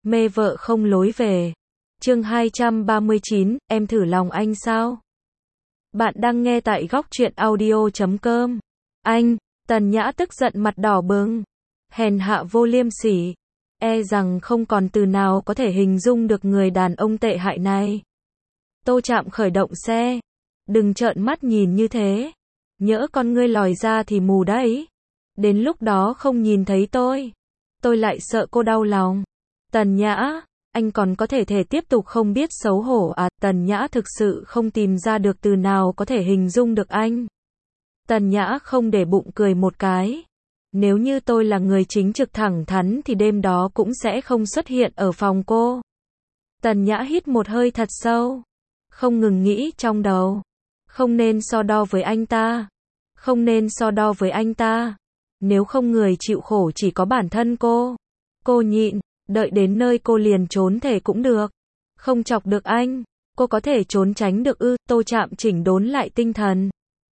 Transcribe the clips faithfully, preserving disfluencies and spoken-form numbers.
Mê vợ không lối về. Chương hai trăm ba mươi chín, em thử lòng anh sao? Bạn đang nghe tại góc truyện audio chấm com. Anh, Tần Nhã tức giận mặt đỏ bừng. Hèn hạ vô liêm sỉ. E rằng không còn từ nào có thể hình dung được người đàn ông tệ hại này. Tô Trạm khởi động xe. Đừng trợn mắt nhìn như thế. Nhỡ con ngươi lòi ra thì mù đấy. Đến lúc đó không nhìn thấy tôi. Tôi lại sợ cô đau lòng. Tần Nhã, anh còn có thể thể tiếp tục không biết xấu hổ à? Tần Nhã thực sự không tìm ra được từ nào có thể hình dung được anh. Tần Nhã không để bụng cười một cái. Nếu như tôi là người chính trực thẳng thắn thì đêm đó cũng sẽ không xuất hiện ở phòng cô. Tần Nhã hít một hơi thật sâu. Không ngừng nghĩ trong đầu. Không nên so đo với anh ta. Không nên so đo với anh ta. Nếu không người chịu khổ chỉ có bản thân cô. Cô nhịn, đợi đến nơi cô liền trốn thể cũng được. Không chọc được anh, cô có thể trốn tránh được ư? Tô Trạm chỉnh đốn lại tinh thần.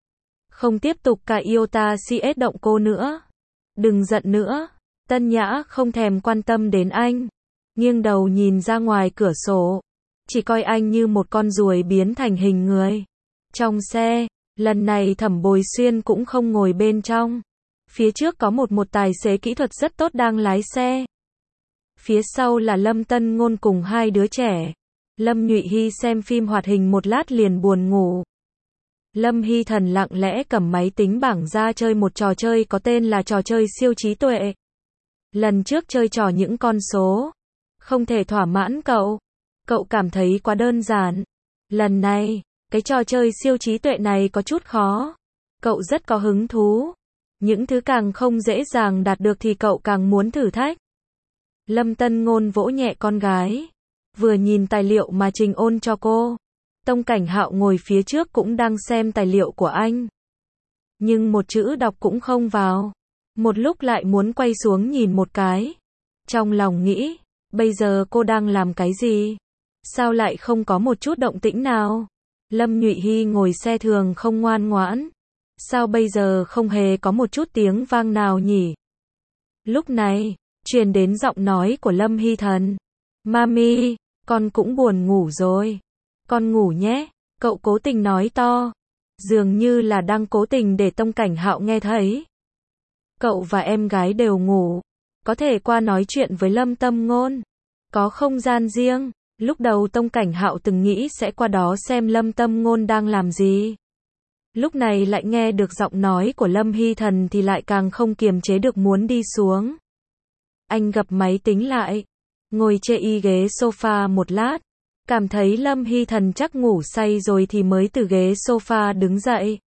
Không tiếp tục cài iota xê ét động cô nữa. Đừng giận nữa. Tân Nhã không thèm quan tâm đến anh. Nghiêng đầu nhìn ra ngoài cửa sổ. Chỉ coi anh như một con ruồi biến thành hình người. Trong xe, lần này Thẩm Bồi Xuyên cũng không ngồi bên trong. Phía trước có một một tài xế kỹ thuật rất tốt đang lái xe. Phía sau là Lâm Tân Ngôn cùng hai đứa trẻ. Lâm Nhụy Hy xem phim hoạt hình một lát liền buồn ngủ. Lâm Hy Thần lặng lẽ cầm máy tính bảng ra chơi một trò chơi có tên là trò chơi siêu trí tuệ. Lần trước chơi trò những con số. Không thể thỏa mãn cậu. Cậu cảm thấy quá đơn giản. Lần này, cái trò chơi siêu trí tuệ này có chút khó. Cậu rất có hứng thú. Những thứ càng không dễ dàng đạt được thì cậu càng muốn thử thách. Lâm Tân Ngôn vỗ nhẹ con gái. Vừa nhìn tài liệu mà Trình ôn cho cô. Tông Cảnh Hạo ngồi phía trước cũng đang xem tài liệu của anh. Nhưng một chữ đọc cũng không vào. Một lúc lại muốn quay xuống nhìn một cái. Trong lòng nghĩ, bây giờ cô đang làm cái gì? Sao lại không có một chút động tĩnh nào? Lâm Nhụy Hy ngồi xe thường không ngoan ngoãn. Sao bây giờ không hề có một chút tiếng vang nào nhỉ? Lúc này, truyền đến giọng nói của Lâm Hy Thần. Mami, con cũng buồn ngủ rồi. Con ngủ nhé, cậu cố tình nói to. Dường như là đang cố tình để Tông Cảnh Hạo nghe thấy. Cậu và em gái đều ngủ. Có thể qua nói chuyện với Lâm Tâm Ngôn. Có không gian riêng. Lúc đầu Tông Cảnh Hạo từng nghĩ sẽ qua đó xem Lâm Tâm Ngôn đang làm gì. Lúc này lại nghe được giọng nói của Lâm Hy Thần thì lại càng không kiềm chế được muốn đi xuống. Anh gập máy tính lại. Ngồi chê y ghế sofa một lát. Cảm thấy Lâm Hy Thần chắc ngủ say rồi thì mới từ ghế sofa đứng dậy.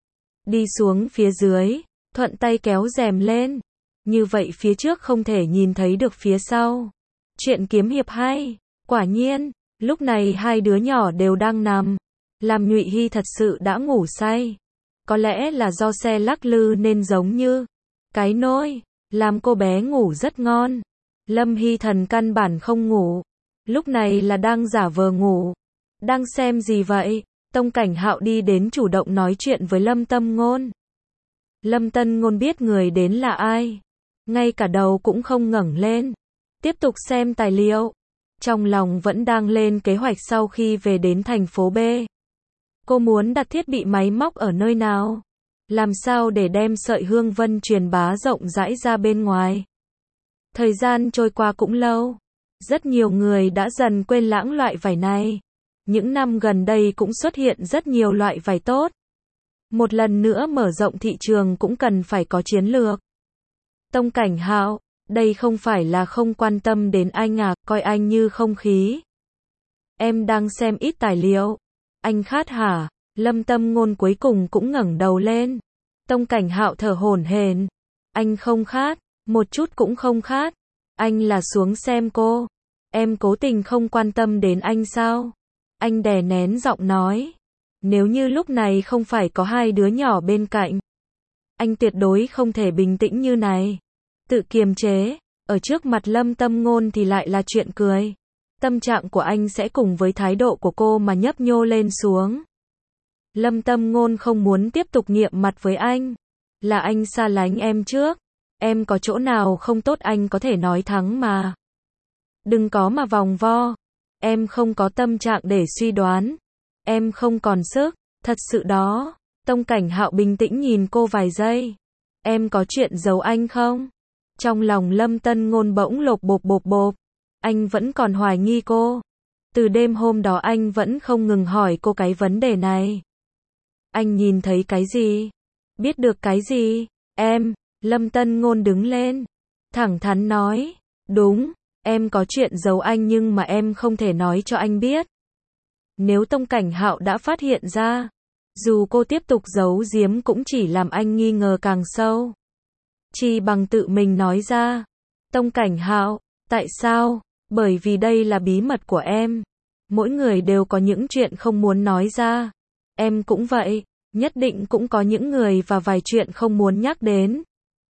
Đi xuống phía dưới. Thuận tay kéo rèm lên. Như vậy phía trước không thể nhìn thấy được phía sau. Chuyện kiếm hiệp hay. Quả nhiên, lúc này hai đứa nhỏ đều đang nằm. Làm Nhụy Hy thật sự đã ngủ say. Có lẽ là do xe lắc lư nên giống như cái nôi, làm cô bé ngủ rất ngon. Lâm Hy Thần căn bản không ngủ. Lúc này là đang giả vờ ngủ. Đang xem gì vậy? Tông Cảnh Hạo đi đến chủ động nói chuyện với Lâm Tâm Ngôn. Lâm Tân Ngôn biết người đến là ai. Ngay cả đầu cũng không ngẩng lên. Tiếp tục xem tài liệu. Trong lòng vẫn đang lên kế hoạch sau khi về đến thành phố B. Cô muốn đặt thiết bị máy móc ở nơi nào? Làm sao để đem sợi hương vân truyền bá rộng rãi ra bên ngoài? Thời gian trôi qua cũng lâu. Rất nhiều người đã dần quên lãng loại vải này. Những năm gần đây cũng xuất hiện rất nhiều loại vải tốt. Một lần nữa mở rộng thị trường cũng cần phải có chiến lược. Tông Cảnh Hạo, đây không phải là không quan tâm đến anh à, coi anh như không khí. Em đang xem ít tài liệu. Anh khát hả? Lâm Tâm Ngôn cuối cùng cũng ngẩng đầu lên. Tông Cảnh Hạo thở hổn hển. Anh không khát, một chút cũng không khát. Anh là xuống xem cô. Em cố tình không quan tâm đến anh sao? Anh đè nén giọng nói. Nếu như lúc này không phải có hai đứa nhỏ bên cạnh, anh tuyệt đối không thể bình tĩnh như này. Tự kiềm chế, ở trước mặt Lâm Tâm Ngôn thì lại là chuyện cười. Tâm trạng của anh sẽ cùng với thái độ của cô mà nhấp nhô lên xuống. Lâm Tâm Ngôn không muốn tiếp tục nghiệm mặt với anh. Là anh xa lánh em trước. Em có chỗ nào không tốt anh có thể nói thẳng mà. Đừng có mà vòng vo. Em không có tâm trạng để suy đoán. Em không còn sức, thật sự đó. Tông Cảnh Hạo bình tĩnh nhìn cô vài giây. Em có chuyện giấu anh không? Trong lòng Lâm Tân Ngôn bỗng lột bột bột bột. Anh vẫn còn hoài nghi cô. Từ đêm hôm đó anh vẫn không ngừng hỏi cô cái vấn đề này. Anh nhìn thấy cái gì? Biết được cái gì? Em, Lâm Tân Ngôn đứng lên. Thẳng thắn nói. Đúng, em có chuyện giấu anh nhưng mà em không thể nói cho anh biết. Nếu Tông Cảnh Hạo đã phát hiện ra, dù cô tiếp tục giấu giếm cũng chỉ làm anh nghi ngờ càng sâu. Chi bằng tự mình nói ra. Tông Cảnh Hạo, tại sao? Bởi vì đây là bí mật của em. Mỗi người đều có những chuyện không muốn nói ra. Em cũng vậy, nhất định cũng có những người và vài chuyện không muốn nhắc đến.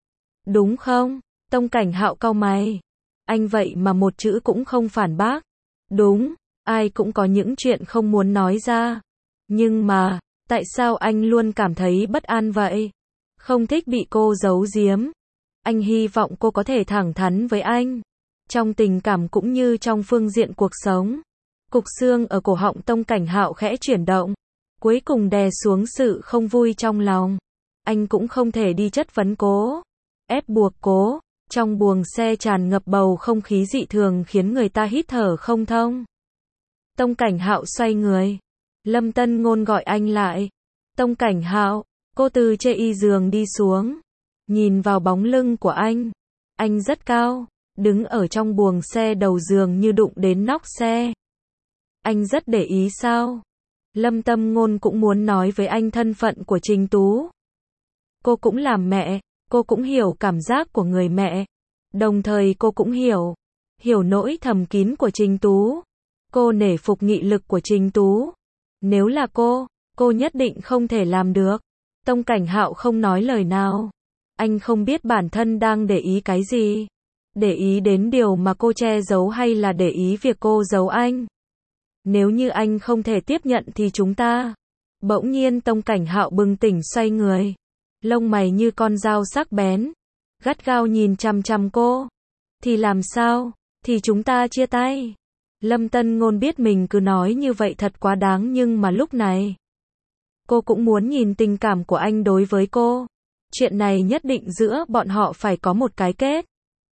Đúng không? Tông Cảnh Hạo cau mày. Anh vậy mà một chữ cũng không phản bác. Đúng, ai cũng có những chuyện không muốn nói ra. Nhưng mà, tại sao anh luôn cảm thấy bất an vậy? Không thích bị cô giấu giếm. Anh hy vọng cô có thể thẳng thắn với anh. Trong tình cảm cũng như trong phương diện cuộc sống. Cục xương ở cổ họng Tông Cảnh Hạo khẽ chuyển động. Cuối cùng đè xuống sự không vui trong lòng. Anh cũng không thể đi chất vấn cố. Ép buộc cố. Trong buồng xe tràn ngập bầu không khí dị thường khiến người ta hít thở không thông. Tông Cảnh Hạo xoay người. Lâm Tân Ngôn gọi anh lại. Tông Cảnh Hạo, cô từ trên y giường đi xuống. Nhìn vào bóng lưng của anh. Anh rất cao, đứng ở trong buồng xe đầu giường như đụng đến nóc xe. Anh rất để ý sao? Lâm Tâm Ngôn cũng muốn nói với anh thân phận của Trình Tú. Cô cũng làm mẹ, cô cũng hiểu cảm giác của người mẹ. Đồng thời cô cũng hiểu, hiểu nỗi thầm kín của Trình Tú. Cô nể phục nghị lực của Trình Tú. Nếu là cô, cô nhất định không thể làm được. Tông Cảnh Hạo không nói lời nào. Anh không biết bản thân đang để ý cái gì. Để ý đến điều mà cô che giấu hay là để ý việc cô giấu anh. Nếu như anh không thể tiếp nhận thì chúng ta. Bỗng nhiên Tông Cảnh Hạo bừng tỉnh xoay người. Lông mày như con dao sắc bén. Gắt gao nhìn chằm chằm cô. Thì làm sao? Thì chúng ta chia tay. Lâm Tân Ngôn biết mình cứ nói như vậy thật quá đáng nhưng mà lúc này. Cô cũng muốn nhìn tình cảm của anh đối với cô. Chuyện này nhất định giữa bọn họ phải có một cái kết.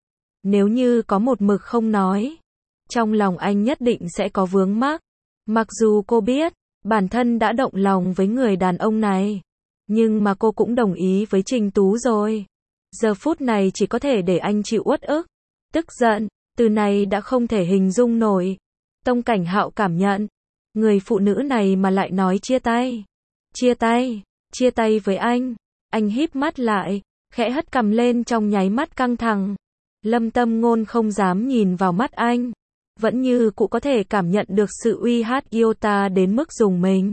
Nếu như có một mực không nói. Trong lòng anh nhất định sẽ có vướng mắc. Mặc dù cô biết, bản thân đã động lòng với người đàn ông này. Nhưng mà cô cũng đồng ý với Trình Tú rồi. Giờ phút này chỉ có thể để anh chịu uất ức. Tức giận, từ này đã không thể hình dung nổi. Tông Cảnh Hạo cảm nhận. Người phụ nữ này mà lại nói chia tay. Chia tay, chia tay với anh. Anh híp mắt lại, khẽ hất cằm lên trong nháy mắt căng thẳng. Lâm Tâm Ngôn không dám nhìn vào mắt anh. Vẫn như cụ có thể cảm nhận được sự uy hát yêu ta đến mức rùng mình.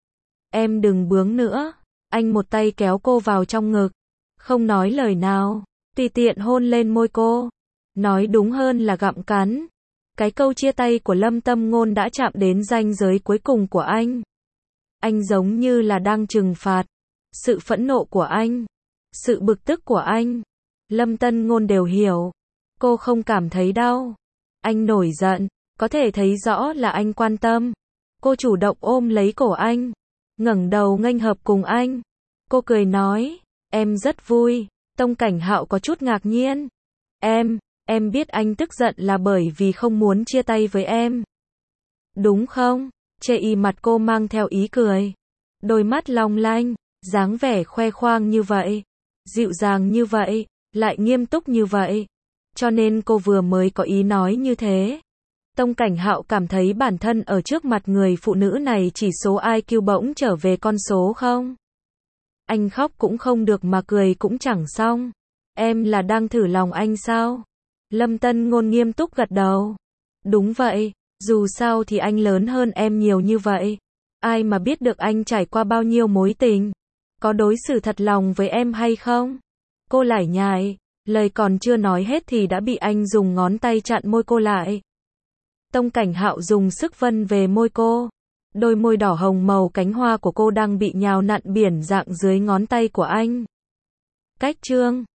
Em đừng bướng nữa. Anh một tay kéo cô vào trong ngực. Không nói lời nào. Tùy tiện hôn lên môi cô. Nói đúng hơn là gặm cắn. Cái câu chia tay của Lâm Tâm Ngôn đã chạm đến ranh giới cuối cùng của anh. Anh giống như là đang trừng phạt. Sự phẫn nộ của anh. Sự bực tức của anh. Lâm Tân Ngôn đều hiểu. Cô không cảm thấy đau. Anh nổi giận. Có thể thấy rõ là anh quan tâm. Cô chủ động ôm lấy cổ anh. Ngẩng đầu nghênh hợp cùng anh. Cô cười nói. Em rất vui. Tông Cảnh Hạo có chút ngạc nhiên. Em, em biết anh tức giận là bởi vì không muốn chia tay với em. Đúng không? Chê y mặt cô mang theo ý cười. Đôi mắt long lanh, dáng vẻ khoe khoang như vậy. Dịu dàng như vậy, lại nghiêm túc như vậy. Cho nên cô vừa mới có ý nói như thế. Tông Cảnh Hạo cảm thấy bản thân ở trước mặt người phụ nữ này chỉ số i kiu bỗng trở về con số không. Anh khóc cũng không được mà cười cũng chẳng xong. Em là đang thử lòng anh sao? Lâm Tân Ngôn nghiêm túc gật đầu. Đúng vậy, dù sao thì anh lớn hơn em nhiều như vậy. Ai mà biết được anh trải qua bao nhiêu mối tình. Có đối xử thật lòng với em hay không? Cô lải nhải, lời còn chưa nói hết thì đã bị anh dùng ngón tay chặn môi cô lại. Tông Cảnh Hạo dùng sức vân về môi cô. Đôi môi đỏ hồng màu cánh hoa của cô đang bị nhào nặn biển dạng dưới ngón tay của anh. Cách chương